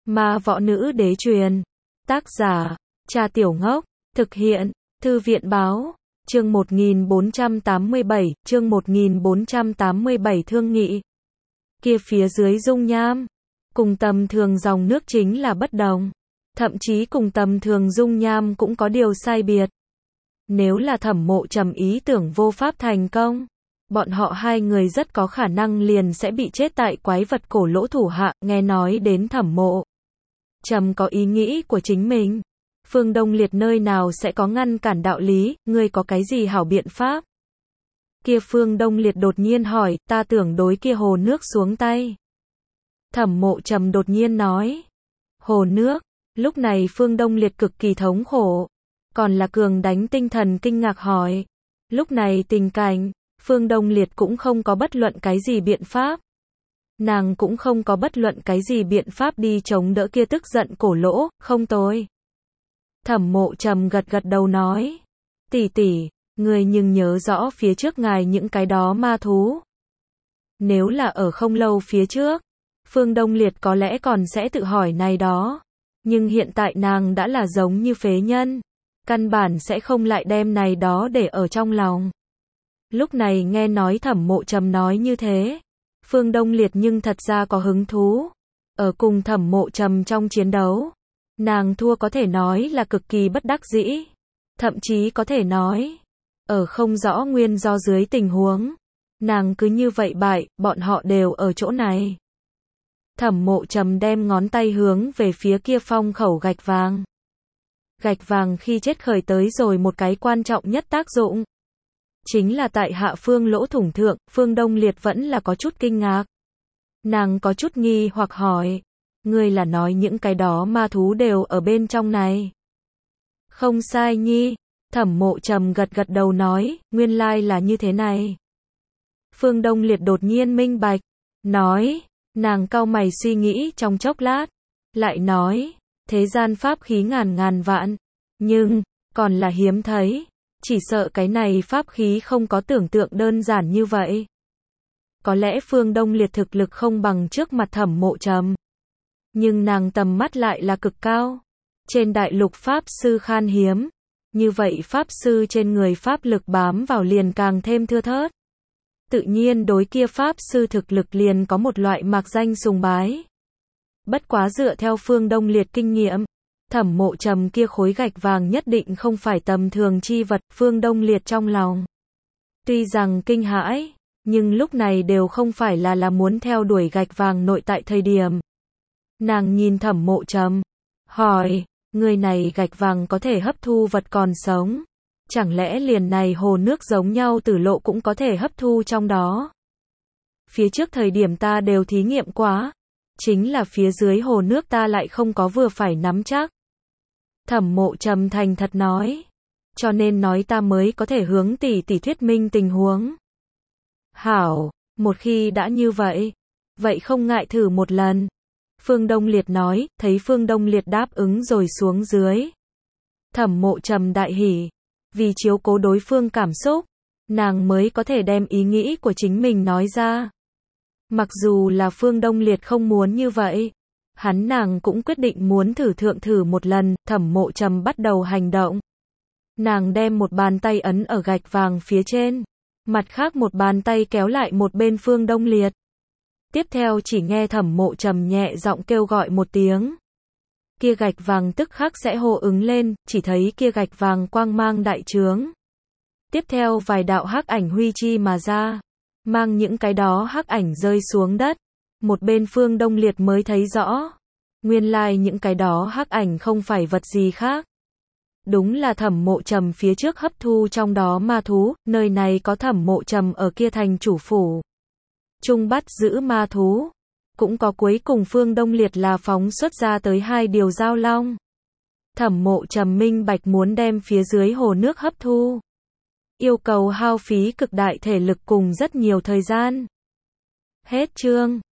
Ma võ nữ đế truyền. Tác giả, Cha Tiểu Ngốc. Thực hiện, Thư viện báo. Chương 1487 thương nghị. Kia phía dưới dung nham, cùng tầm thường dòng nước chính là bất đồng. Thậm chí cùng tầm thường dung nham cũng có điều sai biệt. Nếu là Thẩm Mộ Trầm ý tưởng vô pháp thành công, bọn họ hai người rất có khả năng liền sẽ bị chết tại quái vật cổ lỗ thủ hạ. Nghe nói đến Thẩm Mộ Trầm có ý nghĩ của chính mình, Phương Đông Liệt nơi nào sẽ có ngăn cản đạo lý, ngươi có cái gì hảo biện pháp? Kia Phương Đông Liệt đột nhiên hỏi, ta tưởng đối kia hồ nước xuống tay. Thẩm Mộ Trầm đột nhiên nói, hồ nước. Lúc này Phương Đông Liệt cực kỳ thống khổ, còn là cường đánh tinh thần kinh ngạc hỏi. Lúc này tình cảnh, Phương Đông Liệt cũng không có bất luận cái gì biện pháp. Nàng cũng không có bất luận cái gì biện pháp đi chống đỡ kia tức giận cổ lỗ, không tồi. Thẩm Mộ Trầm gật gật đầu nói, tỷ tỷ, người nhưng nhớ rõ phía trước ngài những cái đó ma thú. Nếu là ở không lâu phía trước, Phương Đông Liệt có lẽ còn sẽ tự hỏi này đó. Nhưng hiện tại nàng đã là giống như phế nhân, căn bản sẽ không lại đem này đó để ở trong lòng. Lúc này nghe nói Thẩm Mộ Trầm nói như thế, Phương Đông Liệt nhưng thật ra có hứng thú. Ở cùng Thẩm Mộ Trầm trong chiến đấu, nàng thua có thể nói là cực kỳ bất đắc dĩ. Thậm chí có thể nói, ở không rõ nguyên do dưới tình huống, nàng cứ như vậy bại, bọn họ đều ở chỗ này. Thẩm Mộ Trầm đem ngón tay hướng về phía kia phong khẩu gạch vàng. Gạch vàng khi chết khởi tới rồi một cái quan trọng nhất tác dụng. Chính là tại hạ phương lỗ thủng thượng, Phương Đông Liệt vẫn là có chút kinh ngạc. Nàng có chút nghi hoặc hỏi, ngươi là nói những cái đó ma thú đều ở bên trong này? Không sai nhi, Thẩm Mộ Trầm gật gật đầu nói, nguyên lai là như thế này. Phương Đông Liệt đột nhiên minh bạch, nói, nàng cau mày suy nghĩ trong chốc lát, lại nói, thế gian pháp khí ngàn ngàn vạn, nhưng, còn là hiếm thấy, chỉ sợ cái này pháp khí không có tưởng tượng đơn giản như vậy. Có lẽ Phương Đông Liệt thực lực không bằng trước mặt Thẩm Mộ Trầm, nhưng nàng tầm mắt lại là cực cao. Trên đại lục pháp sư khan hiếm, như vậy pháp sư trên người pháp lực bám vào liền càng thêm thưa thớt. Tự nhiên đối kia pháp sư thực lực liền có một loại mạc danh sùng bái. Bất quá dựa theo Phương Đông Liệt kinh nghiệm, Thẩm Mộ Trầm kia khối gạch vàng nhất định không phải tầm thường chi vật. Phương Đông Liệt trong lòng tuy rằng kinh hãi, nhưng lúc này đều không phải là muốn theo đuổi gạch vàng nội tại thời điểm. Nàng nhìn Thẩm Mộ Trầm, hỏi, người này gạch vàng có thể hấp thu vật còn sống, chẳng lẽ liền này hồ nước giống nhau tử lộ cũng có thể hấp thu trong đó? Phía trước thời điểm ta đều thí nghiệm quá, chính là phía dưới hồ nước ta lại không có vừa phải nắm chắc. Thẩm Mộ Trầm thành thật nói, cho nên nói ta mới có thể hướng tỷ tỷ thuyết minh tình huống. Hảo, một khi đã như vậy, vậy không ngại thử một lần. Phương Đông Liệt nói, thấy Phương Đông Liệt đáp ứng rồi xuống dưới. Thẩm Mộ Trầm đại hỉ, vì chiếu cố đối phương cảm xúc, nàng mới có thể đem ý nghĩ của chính mình nói ra. Mặc dù là Phương Đông Liệt không muốn như vậy, nàng cũng quyết định muốn thử một lần. Thẩm Mộ Trầm bắt đầu hành động. Nàng đem một bàn tay ấn ở gạch vàng phía trên, mặt khác một bàn tay kéo lại một bên Phương Đông Liệt. Tiếp theo chỉ nghe Thẩm Mộ Trầm nhẹ giọng kêu gọi một tiếng. Kia gạch vàng tức khắc sẽ hô ứng lên, chỉ thấy kia gạch vàng quang mang đại trướng. Tiếp theo vài đạo hắc ảnh huy chi mà ra, mang những cái đó hắc ảnh rơi xuống đất. Một bên Phương Đông Liệt mới thấy rõ, nguyên lai những cái đó hắc ảnh không phải vật gì khác. Đúng là Thẩm Mộ Trầm phía trước hấp thu trong đó ma thú, nơi này có Thẩm Mộ Trầm ở kia thành chủ phủ chung bắt giữ ma thú, cũng có cuối cùng Phương Đông Liệt là phóng xuất ra tới 2 điều giao long. Thẩm Mộ Trầm minh bạch muốn đem phía dưới hồ nước hấp thu, yêu cầu hao phí cực đại thể lực cùng rất nhiều thời gian. Hết chương.